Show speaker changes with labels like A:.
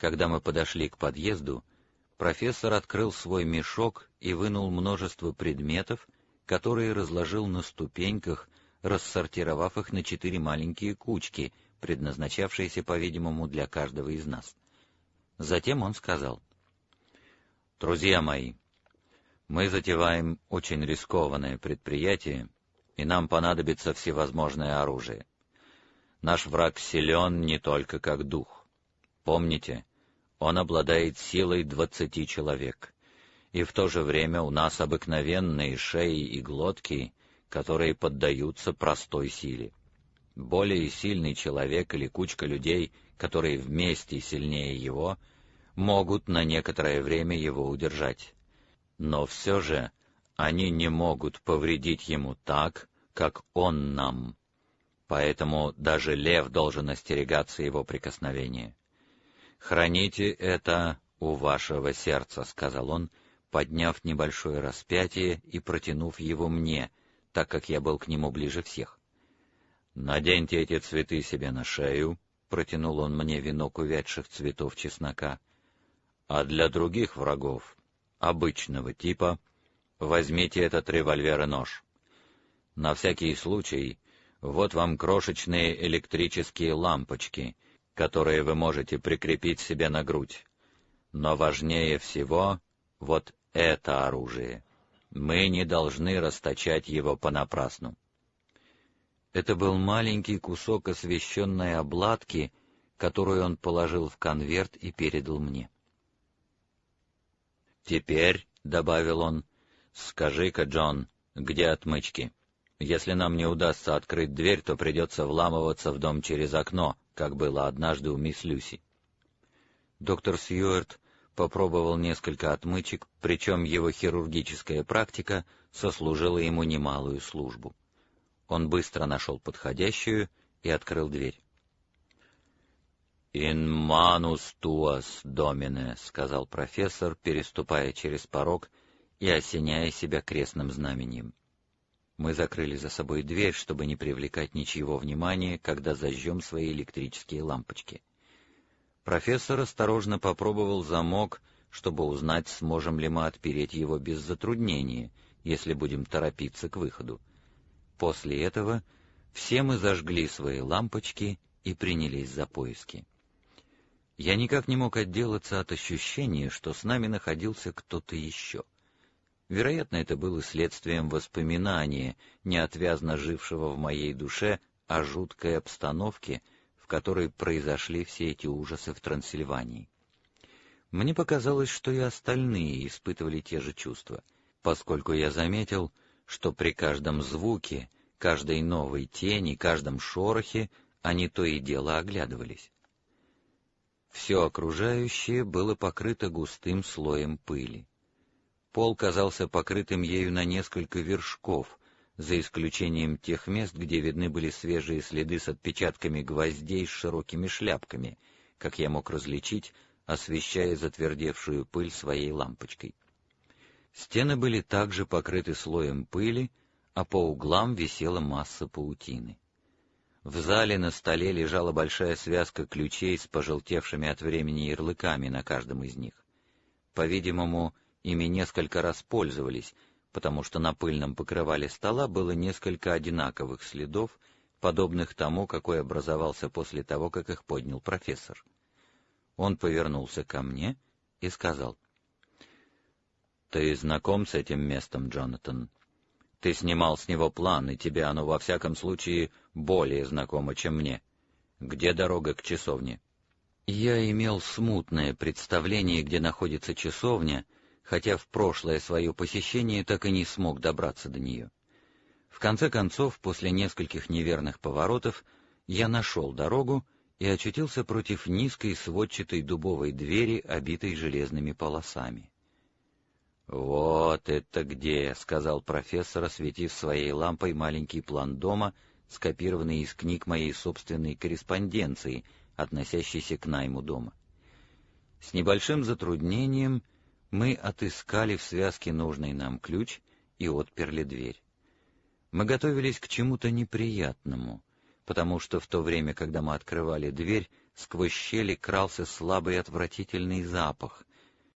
A: Когда мы подошли к подъезду, профессор открыл свой мешок и вынул множество предметов, которые разложил на ступеньках, рассортировав их на 4 маленькие кучки, предназначавшиеся, по-видимому, для каждого из нас. Затем он сказал: «Друзья мои, мы затеваем очень рискованное предприятие, и нам понадобится всевозможное оружие. Наш враг силен не только как дух. Помните, он обладает силой 20 человек, и в то же время у нас обыкновенные шеи и глотки, которые поддаются простой силе. Более сильный человек или кучка людей, которые вместе сильнее его, могут на некоторое время его удержать. Но все же они не могут повредить ему так, как он нам. Поэтому даже лев должен остерегаться его прикосновения. «Храните это у вашего сердца», — сказал он, подняв небольшое распятие и протянув его мне, так как я был к нему ближе всех. «Наденьте эти цветы себе на шею», — протянул он мне венок увядших цветов чеснока, «а для других врагов, обычного типа, возьмите этот револьвер и нож. На всякий случай, вот вам крошечные электрические лампочки, которые вы можете прикрепить себе на грудь. Но важнее всего вот это оружие. Мы не должны расточать его понапрасну». Это был маленький кусок освещенной обладки, которую он положил в конверт и передал мне. «Теперь», — добавил он, — «скажи-ка, Джон, где отмычки? Если нам не удастся открыть дверь, то придется вламываться в дом через окно, как было однажды у мисс Люси». Доктор Сьюарт попробовал несколько отмычек, причем его хирургическая практика сослужила ему немалую службу. Он быстро нашел подходящую и открыл дверь. «In manus tuas, domine», — сказал профессор, переступая через порог и осеняя себя крестным знаменем. Мы закрыли за собой дверь, чтобы не привлекать ничьего внимания, когда зажжем свои электрические лампочки. Профессор осторожно попробовал замок, чтобы узнать, сможем ли мы отпереть его без затруднения, если будем торопиться к выходу. После этого все мы зажгли свои лампочки и принялись за поиски. Я никак не мог отделаться от ощущения, что с нами находился кто-то еще. Вероятно, это было следствием воспоминания, неотвязно жившего в моей душе, о жуткой обстановке, в которой произошли все эти ужасы в Трансильвании. Мне показалось, что и остальные испытывали те же чувства, поскольку я заметил, что при каждом звуке, каждой новой тени, каждом шорохе они то и дело оглядывались. Все окружающее было покрыто густым слоем пыли. Пол казался покрытым ею на несколько вершков, за исключением тех мест, где видны были свежие следы с отпечатками гвоздей с широкими шляпками, как я мог различить, освещая затвердевшую пыль своей лампочкой. Стены были также покрыты слоем пыли, а по углам висела масса паутины. В зале на столе лежала большая связка ключей с пожелтевшими от времени ярлыками на каждом из них. По-видимому, ими несколько раз пользовались, потому что на пыльном покрывале стола было несколько одинаковых следов, подобных тому, какой образовался после того, как их поднял профессор. Он повернулся ко мне и сказал: «Ты знаком с этим местом, Джонатан? Ты снимал с него план, и тебе оно во всяком случае более знакомо, чем мне. Где дорога к часовне?» Я имел смутное представление, где находится часовня, хотя в прошлое свое посещение так и не смог добраться до нее. В конце концов, после нескольких неверных поворотов, я нашел дорогу и очутился против низкой сводчатой дубовой двери, обитой железными полосами. «Вот это где!» — сказал профессор, осветив своей лампой маленький план дома, скопированный из книг моей собственной корреспонденции, относящейся к найму дома. С небольшим затруднением мы отыскали в связке нужный нам ключ и отперли дверь. Мы готовились к чему-то неприятному, потому что в то время, когда мы открывали дверь, сквозь щели крался слабый отвратительный запах,